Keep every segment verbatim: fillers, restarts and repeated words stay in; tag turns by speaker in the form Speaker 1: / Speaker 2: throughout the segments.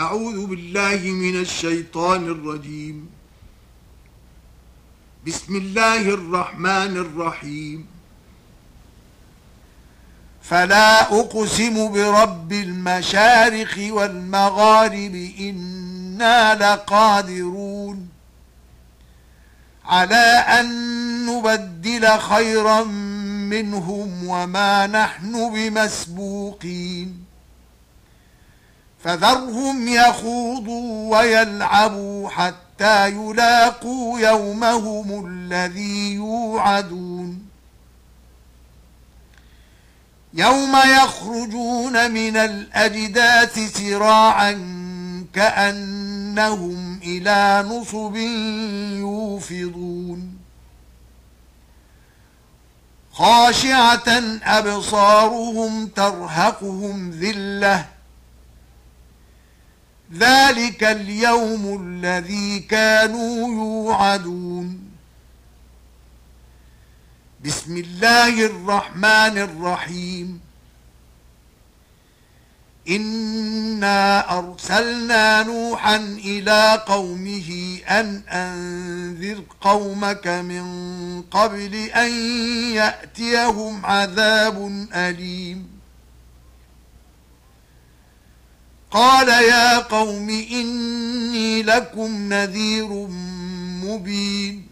Speaker 1: أعوذ بالله من الشيطان الرجيم. بسم الله الرحمن الرحيم. فلا أقسم برب المشارق والمغارب إنا لقادرون على أن نبدل خيرا منهم وما نحن بمسبوقين فذرهم يخوضوا ويلعبوا حتى يلاقوا يومهم الذي يوعدون يوم يخرجون من الأجداث سراعا كأنهم إلى نصب يوفضون خاشعة أبصارهم ترهقهم ذلة ذلك اليوم الذي كانوا يوعدون. بسم الله الرحمن الرحيم. إنا أرسلنا نوحا إلى قومه أن أنذر قومك من قبل أن يأتيهم عذاب أليم. قال يا قوم إني لكم نذير مبين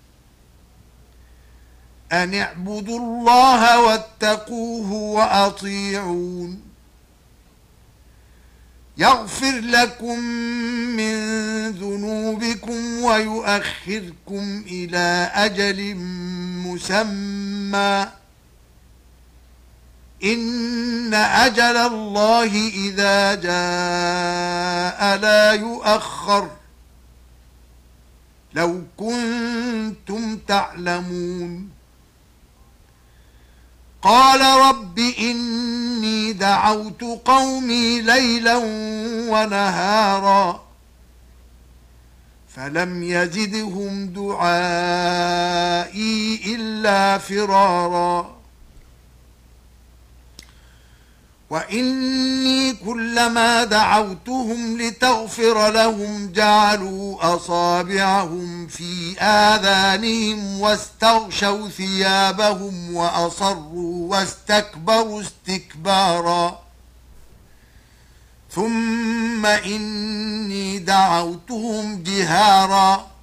Speaker 1: أن اعبدوا الله واتقوه وأطيعون يغفر لكم من ذنوبكم ويؤخركم إلى أجل مسمى إن أجل الله إذا جاء لا يؤخر لو كنتم تعلمون. قال رب إني دعوت قومي ليلا ونهارا فلم يزدهم دعائي إلا فرارا وإني كلما دعوتهم لتغفر لهم جعلوا أصابعهم في آذانهم واستغشوا ثيابهم وأصروا واستكبروا استكبارا ثم إني دعوتهم جهارا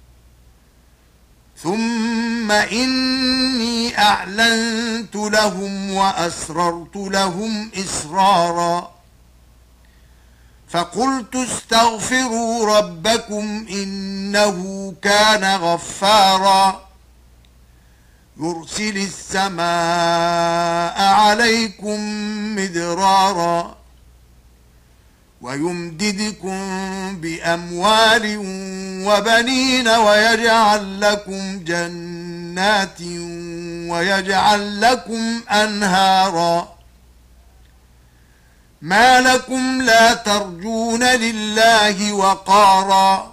Speaker 1: ثم إني أعلنت لهم وأسررت لهم إسرارا فقلت استغفروا ربكم إنه كان غفارا يرسل السماء عليكم مدرارا ويمددكم بأموال وبنين ويجعل لكم جنات ويجعل لكم أنهارا ما لكم لا ترجون لله وقارا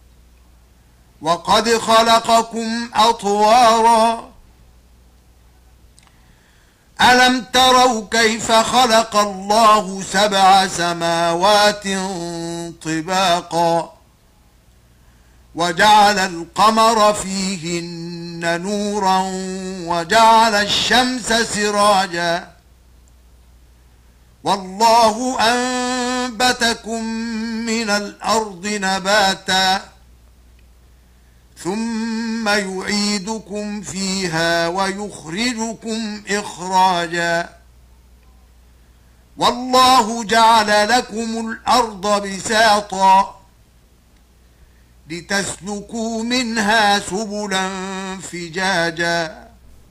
Speaker 1: وقد خلقكم أطوارا ألم تروا كيف خلق الله سبع سماوات طباقا وجعل القمر فيهن نورا وجعل الشمس سراجا والله أنبتكم من الأرض نباتا ثم يعيدكم فيها ويخرجكم إخراجا والله جعل لكم الأرض بساطا لتسلكوا منها سبلا فجاجا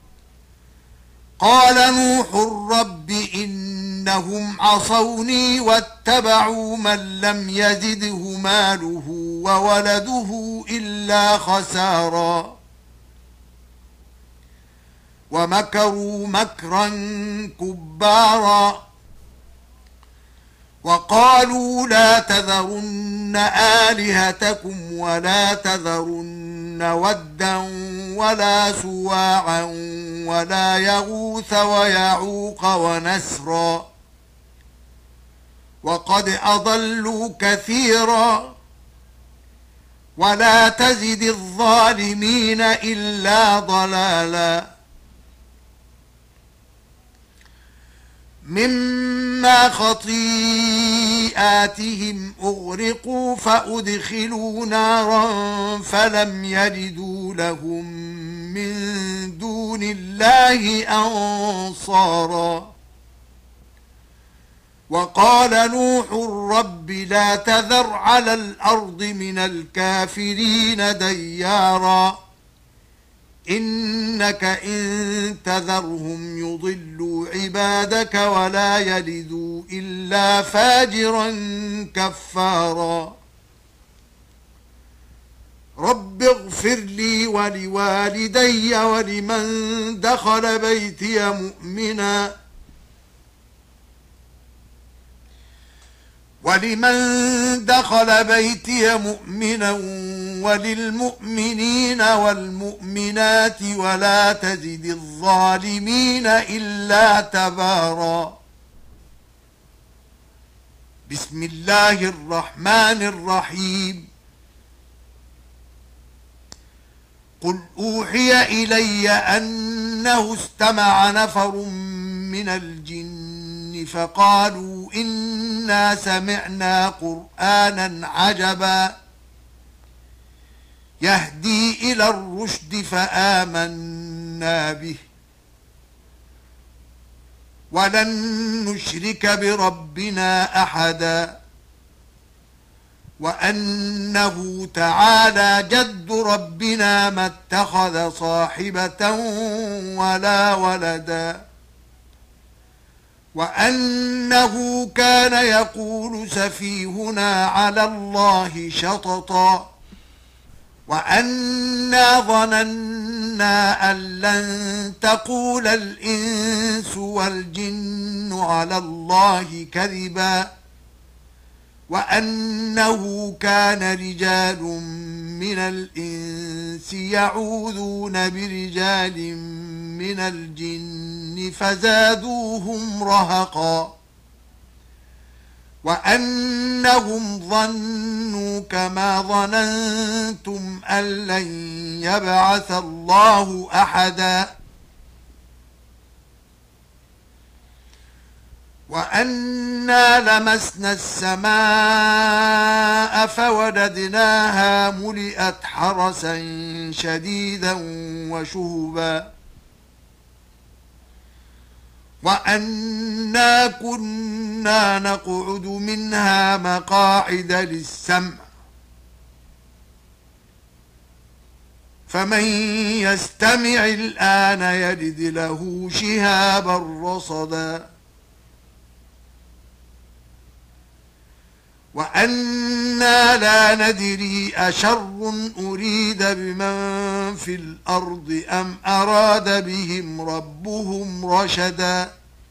Speaker 1: قال نوح رب إنهم عصوني واتبعوا من لم يزده ماله وولده إلا خسارا ومكروا مكرا كبارا وقالوا لا تذرن آلهتكم ولا تذرن ودا ولا سواعا ولا يغوث ويعوق ونسرا
Speaker 2: وقد أضلوا كثيرا ولا تزد الظالمين إلا ضلالا مما خطيئاتهم أغرقوا فأدخلوا نارا فلم يجدوا لهم من دون الله أنصارا وقال نوح رب لا تذر على الأرض من الكافرين ديارا إنك إن تذرهم يضلوا عبادك ولا يلدوا إلا فاجرا كفارا رب اغفر لي ولوالدي ولمن دخل بيتي مؤمنا ولمن دخل بيتي مؤمنا وللمؤمنين والمؤمنات ولا تزد الظالمين إلا تبارا بسم الله الرحمن الرحيم قل أوحي إلي أنه استمع نفر من الجن فقالوا إنا سمعنا قرآنا عجبا يهدي إلى الرشد فآمنا به ولن نشرك بربنا أحدا وأنه تعالى جد ربنا ما اتخذ صاحبة ولا ولدا وأنه كان يقول سفيهنا على الله شططا وأنا ظننا أن لن تقول الإنس والجن على الله كذبا وأنه كان رجال من الإنس يعوذون برجال من الجن فزادوهم رهقا وأنهم ظنوا كما ظننتم أن لن يبعث الله أحدا وأنا لمسنا السماء فوجدناها ملئت حرسا شديدا وشهبا وأنا كنا نقعد منها مقاعد للسمع فمن يستمع الآن يجد له شهابا رصدا وأنا لا ندري أشر أريد بمن في الأرض أم أراد بهم ربهم رشدا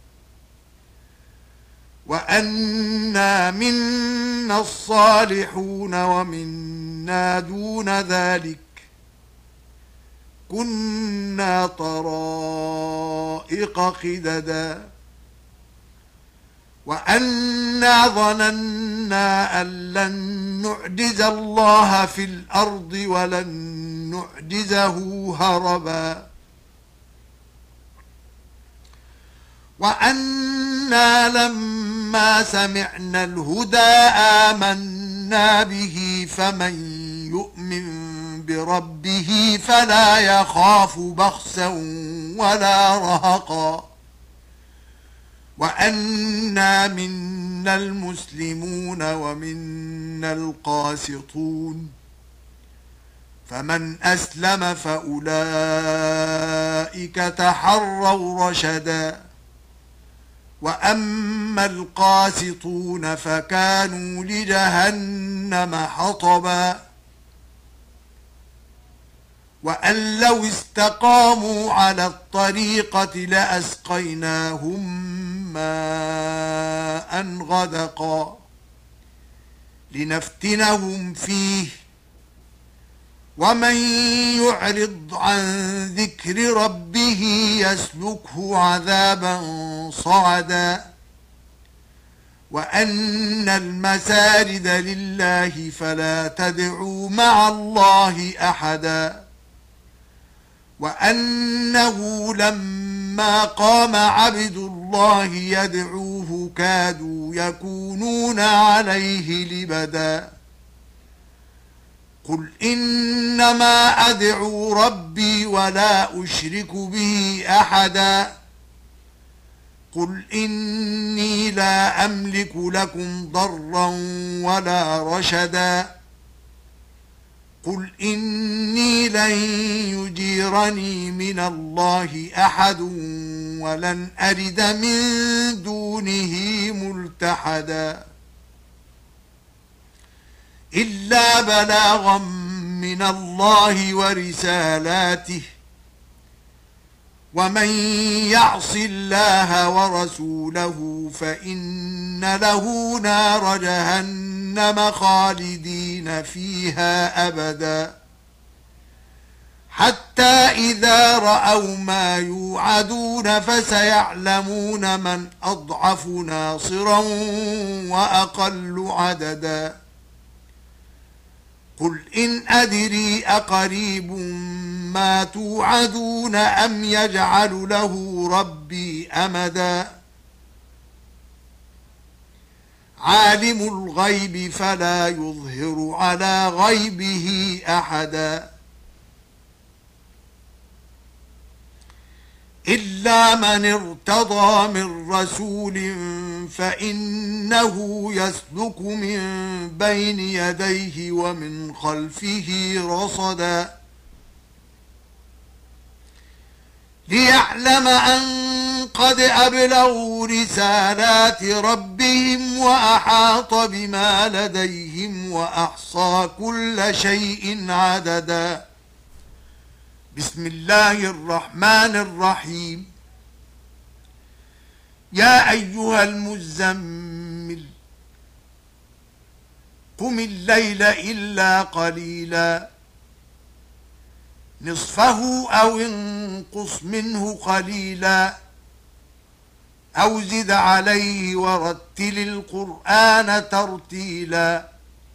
Speaker 2: وأنا منا الصالحون ومنا دون ذلك كنا طرائق قددا وأنا ظننا أن لن نعجز الله في الأرض ولن نعجزه هربا وأنا لما سمعنا الهدى آمنا به فمن يؤمن بربه فلا يخاف بخسا ولا رهقا وأنا منا المسلمون ومنا القاسطون فمن أسلم فأولئك تحروا رشدا وأما القاسطون فكانوا لجهنم حطبا وأن لو استقاموا على الطريقة لأسقيناهم ماء غدقا لنفتنهم فيه ومن يعرض عن ذكر ربه يسلكه عذابا صعدا وأن المساجد لله فلا تدعوا مع الله أحدا وأنه لما قام عبد الله يدعوه كادوا يكونون عليه لبدا قل إنما أدعو ربي ولا أشرك به أحدا قل إني لا أملك لكم ضرا ولا رشدا قل إني لن يجيرني من الله أحد ولن أجد من دونه ملتحدا إلا بلاغا من الله ورسالاته ومن يعص الله ورسوله فإن له نار جهنم خالدين فيها أبدا حتى إذا رأوا ما يوعدون فسيعلمون من أضعف ناصرا وأقل عددا قل إن أدري أقريب ما توعدون أم يجعل له ربي أمدا عالم الغيب فلا يظهر على غيبه أحدا إلا من ارتضى من رسول فإنه يسلك من بين يديه ومن خلفه رصدا ليعلم أن قد أبلغوا رسالات ربهم وأحاط بما لديهم وأحصى كل شيء عددا بسم الله الرحمن الرحيم يا أيها المزمل قم الليل إلا قليلا نصفه أو انقص منه قليلا أو زد عليه ورتل القرآن ترتيلا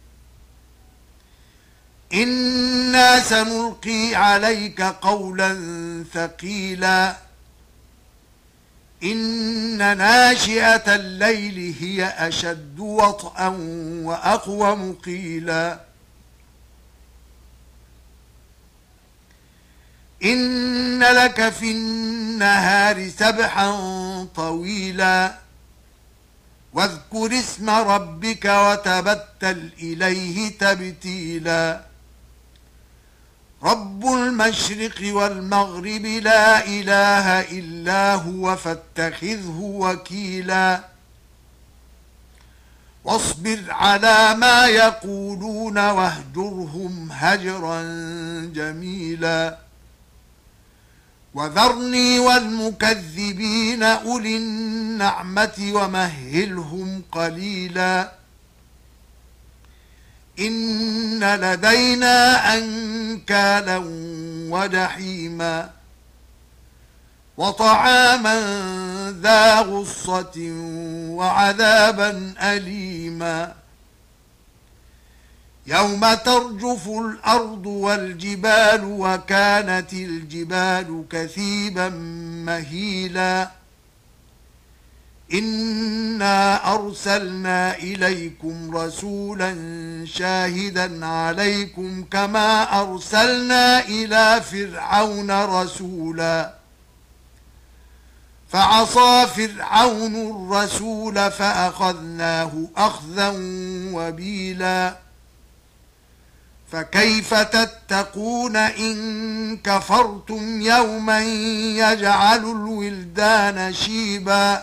Speaker 2: إنا سنلقي عليك قولا ثقيلا إن ناشئة الليل هي أشد وطئا وأقوم قيلا إن لك في النهار سبحا طويلا واذكر اسم ربك وتبتل إليه تبتيلا رب المشرق والمغرب لا إله إلا هو فاتخذه وكيلا واصبر على ما يقولون واهجرهم هجرا جميلا وذرني والمكذبين أولي النعمة ومهلهم قليلا إن لدينا أنكالا وجحيما وطعاما ذا غصة وعذابا أليما يوم ترجف الأرض والجبال وكانت الجبال كثيبا مهيلا إنا أرسلنا إليكم رسولا شاهدا عليكم كما أرسلنا إلى فرعون رسولا فعصى فرعون الرسول فأخذناه أخذا وبيلا فكيف تتقون إن كفرتم يوما يجعل الولدان شيبا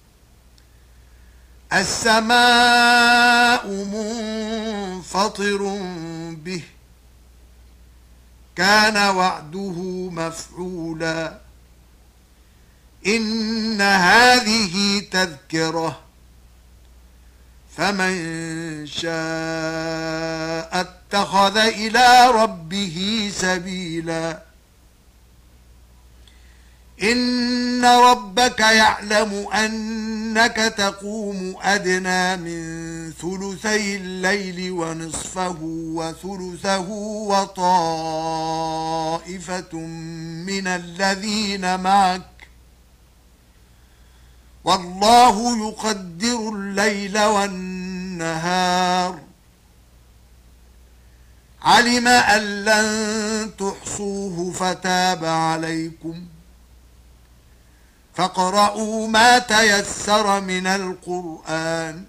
Speaker 2: السماء منفطر به كان وعده مفعولا إن هذه تذكرة فمن شاء اتخذ إلى ربه سبيلا إن ربك يعلم أنك تقوم أدنى من ثلثي الليل ونصفه وثلثه وطائفة من الذين معك والله يقدر الليل والنهار علم أن لن تحصوه فتاب عليكم فاقرؤوا ما تيسر من القرآن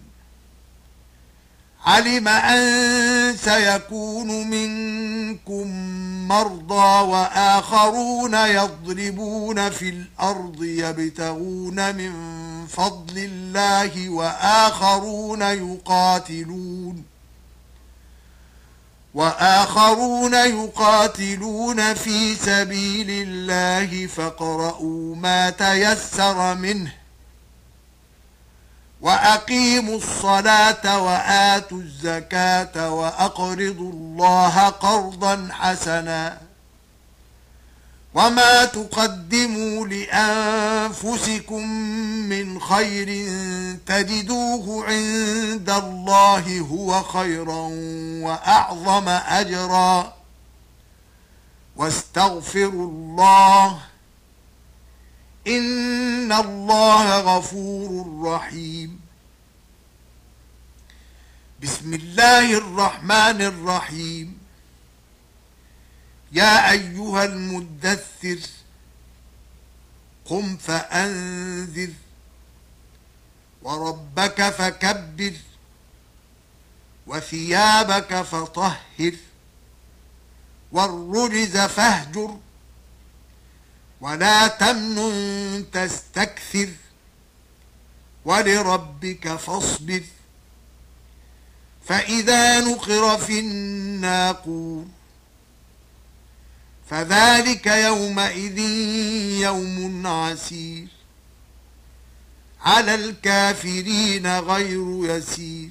Speaker 2: علم أن سيكون منكم مرضى وآخرون يضربون في الأرض يبتغون من فضل الله وآخرون يقاتلون وآخرون يقاتلون في سبيل الله فاقرؤوا ما تيسر منه وأقيموا الصلاة وآتوا الزكاة وأقرضوا الله قرضا حسنا وما تقدموا لأنفسكم من خير تجدوه عند الله هو خيرا وأعظم أجرا واستغفروا الله إن الله غفور رحيم. بسم الله الرحمن الرحيم. يا أيها المدثر قم فأنذر وربك فكبر وثيابك فطهر والرجز فاهجر ولا تمنن تستكثر ولربك فاصبر فإذا نقر في الناقور فذلك يومئذ يوم عسير على الكافرين غير يسير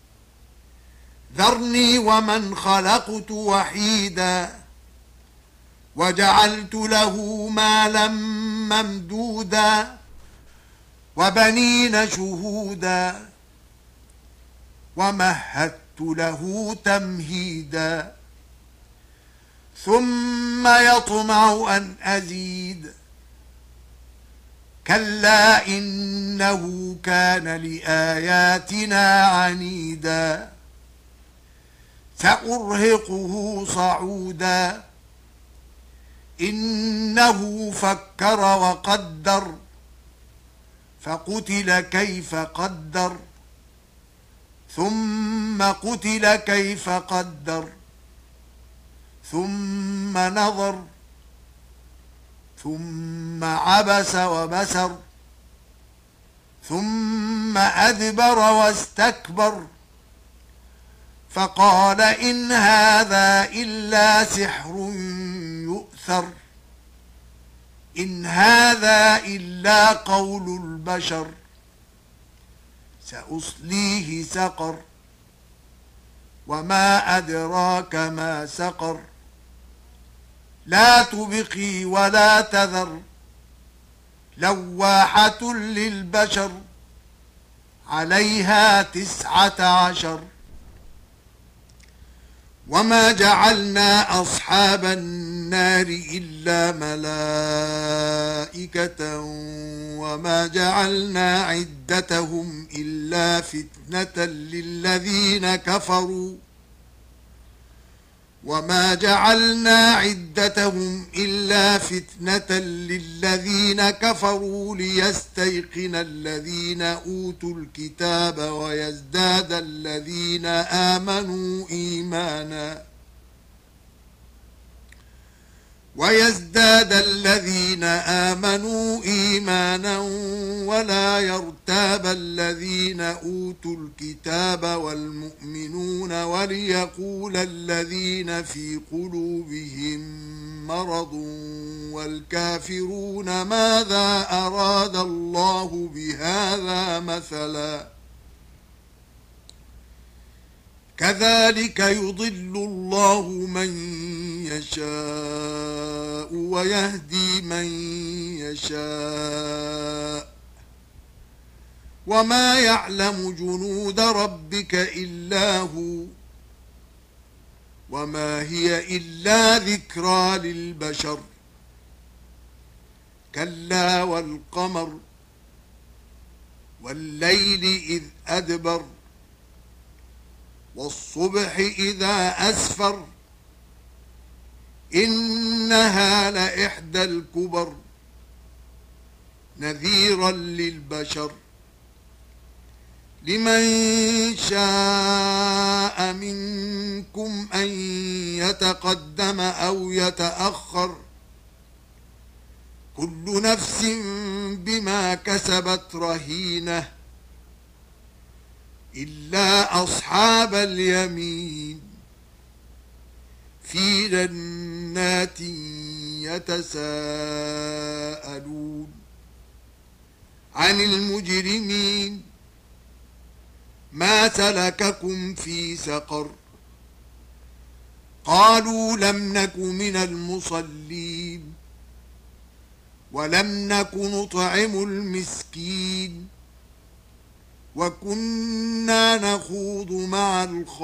Speaker 2: ذرني ومن خلقت وحيدا وجعلت له مالا ممدودا وبنين شهودا ومهدت له تمهيدا ثم يطمع أن أزيد كلا إنه كان لآياتنا عنيدا سأرهقه صعودا إنه فكر وقدر فقتل كيف قدر ثم قتل كيف قدر ثم نظر ثم عبس وبسر ثم أدبر واستكبر فقال إن هذا إلا سحر يؤثر إن هذا إلا قول البشر سأصليه سقر وما أدراك ما سقر لا تبقي ولا تذر لواحة للبشر عليها تسعة عشر وما جعلنا أصحاب النار إلا ملائكة وما جعلنا عدتهم إلا فتنة للذين كفروا وما جعلنا عدتهم إلا فتنة للذين كفروا ليستيقن الذين أوتوا الكتاب ويزداد الذين آمنوا إيمانا ويزداد الذين آمنوا إيمانا ولا يرتاب الذين أوتوا الكتاب والمؤمنون وليقول الذين في قلوبهم مرض والكافرون ماذا أراد الله بهذا مثلا كذلك يضل الله من يشاء ويهدي من يشاء وما يعلم جنود ربك إلا هو وما هي إلا ذكرى للبشر كلا والقمر والليل إذ أدبر والصبح إذا أسفر إنها لإحدى الكبر نذيرا للبشر لمن شاء منكم أن يتقدم أو يتأخر كل نفس بما كسبت رهينة إلا أصحاب اليمين في جنات يتساءلون عن المجرمين ما سلككم في سقر قالوا لم نك من المصلين ولم نك نطعم المسكين وكنا نخوض مع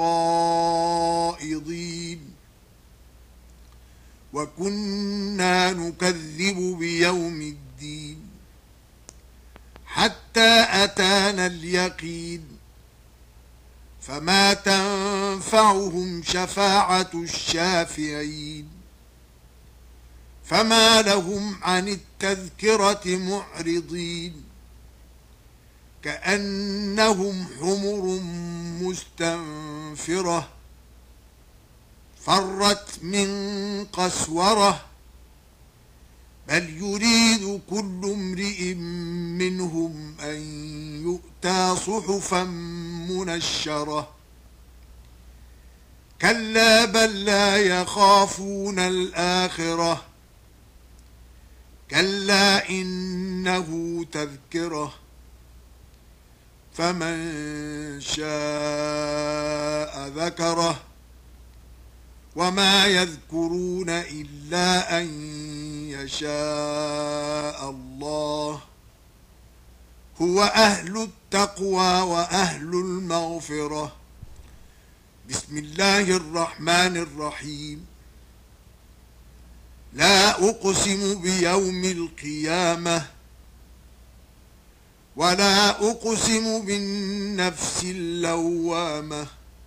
Speaker 2: الخائضين وكنا نكذب بيوم الدين حتى أتانا اليقين فما تنفعهم شفاعة الشافعين فما لهم عن التذكرة معرضين كأنهم حمر مستنفرة فرت من قسورة بل يريد كل امرئ منهم أن يؤتى صحفا منشرة كلا بل لا يخافون الآخرة كلا إنه تذكرة فمن شاء ذكره وما يذكرون إلا أن يشاء الله هو أهل التقوى وأهل المغفرة بسم الله الرحمن الرحيم لا أقسم بيوم القيامة ولا أقسم بالنفس اللوامة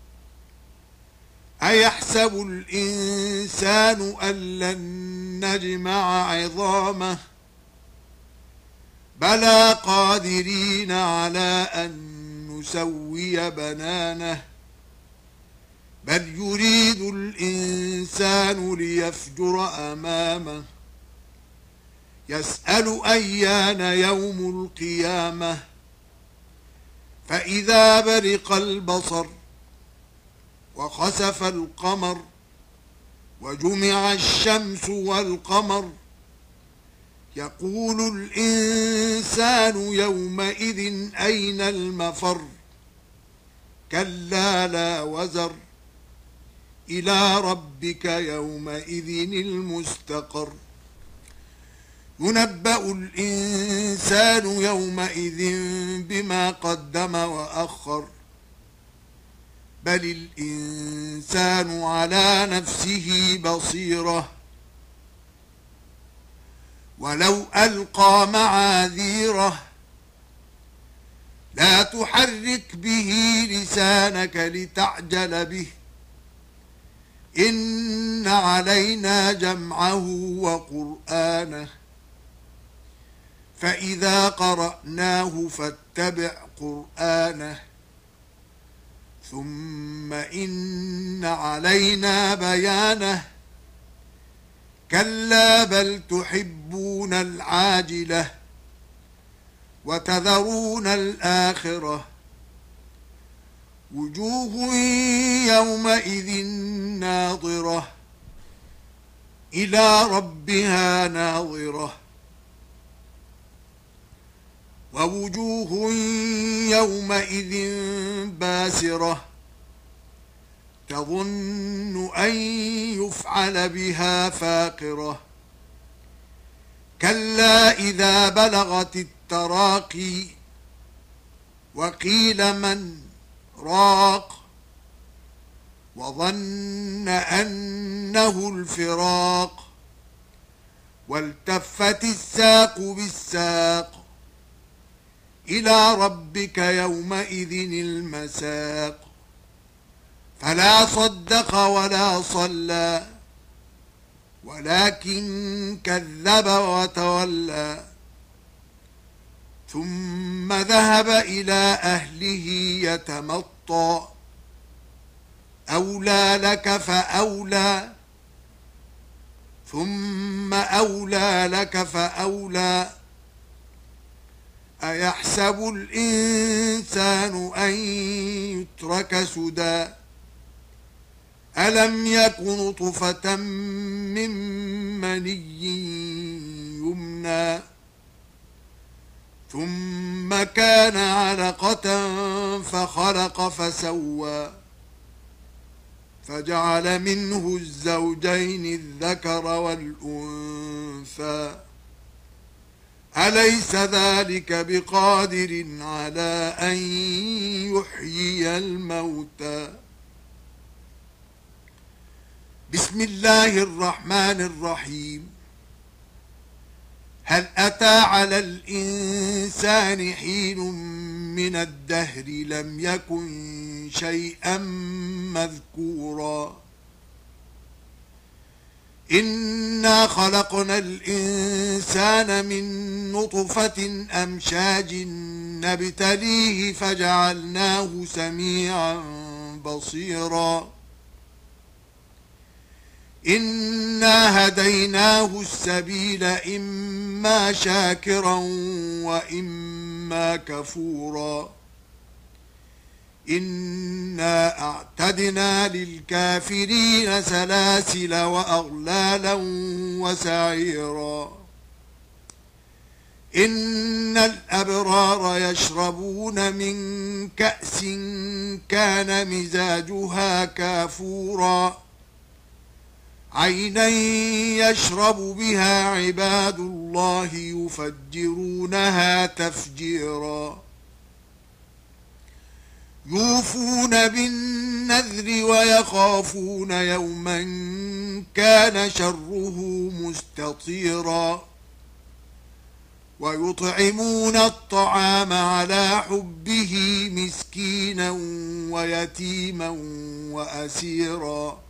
Speaker 2: أيحسب الإنسان أن لن نجمع عظامه بلى قادرين على أن نسوي بنانه بل يريد الإنسان ليفجر أمامه يسأل أيان يوم القيامة فإذا برق البصر وخسف القمر وجمع الشمس والقمر يقول الإنسان يومئذ أين المفر كلا لا وزر إلى ربك يومئذ المستقر ينبأ الإنسان يومئذ بما قدم وأخر بل الإنسان على نفسه بصيرة ولو ألقى معاذيره لا تحرك به لسانك لتعجل به إن علينا جمعه وقرآنه فإذا قرأناه فاتبع قرآنه ثم إن علينا بيانه كلا بل تحبون العاجلة وتذرون الآخرة وجوه يومئذ ناظرة إلى ربها ناظرة ووجوه يومئذ باسرة تظن أن يفعل بها فاقرة كلا إذا بلغت التراقي وقيل من راق وظن أنه الفراق والتفت الساق بالساق إلى ربك يومئذ المساق فلا صدق ولا صلى ولكن كذب وتولى ثم ذهب إلى أهله يتمطى أولى لك فأولى ثم أولى لك فأولى أيحسب الإنسان أن يترك سدى ألم يك نطفة من مني يمنى ثم كان علقة فخلق فسوى فجعل منه الزوجين الذكر والأنثى أليس ذلك بقادر على أن يحيي الموتى بسم الله الرحمن الرحيم هل أتى على الإنسان حين من الدهر لم يكن شيئا مذكورا إنا خلقنا الإنسان من نطفة أمشاج نبتليه فجعلناه سميعا بصيرا إنا هديناه السبيل إما شاكرا وإما كفورا إنا أعتدنا للكافرين سلاسل وأغلالا وسعيرا إن الأبرار يشربون من كأس كان مزاجها كافورا عينا يشرب بها عباد الله يفجرونها تفجيرا يوفون بالنذر ويخافون يوما كان شره مستطيرا ويطعمون الطعام على حبه مسكينا ويتيما وأسيرا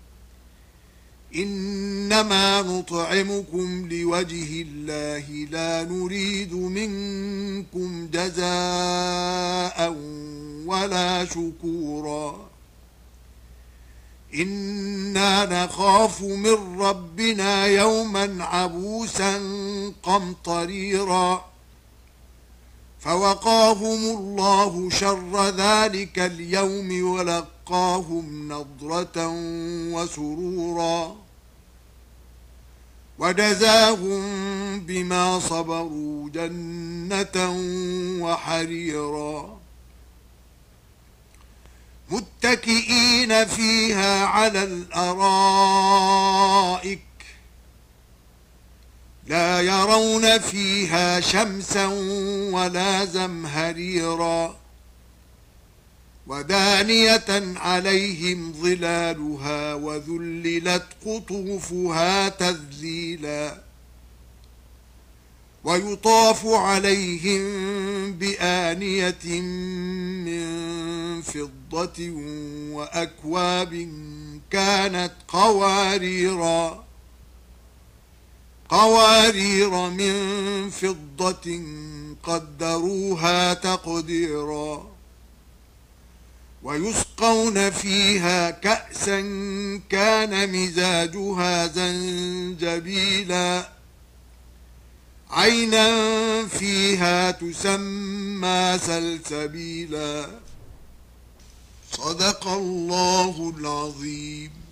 Speaker 2: إنما نطعمكم لوجه الله لا نريد منكم جزاء ولا شكورا إنا نخاف من ربنا يوما عبوسا قمطريرا فوقاهم الله شر ذلك اليوم ولقاهم نضرة وسرورا وجزاهم بما صبروا جنة وحريرا متكئين فيها على الأرائك لا يرون فيها شمسا ولا زمهريرا ودانية عليهم ظلالها وذللت قطوفها تذليلا ويطاف عليهم بآنية من فضة وأكواب كانت قواريرا قوارير من فضة قدروها تقديرا ويسقون فيها كأسا كان مزاجها زنجبيلا عينا فيها تسمى سلسبيلا صدق الله العظيم.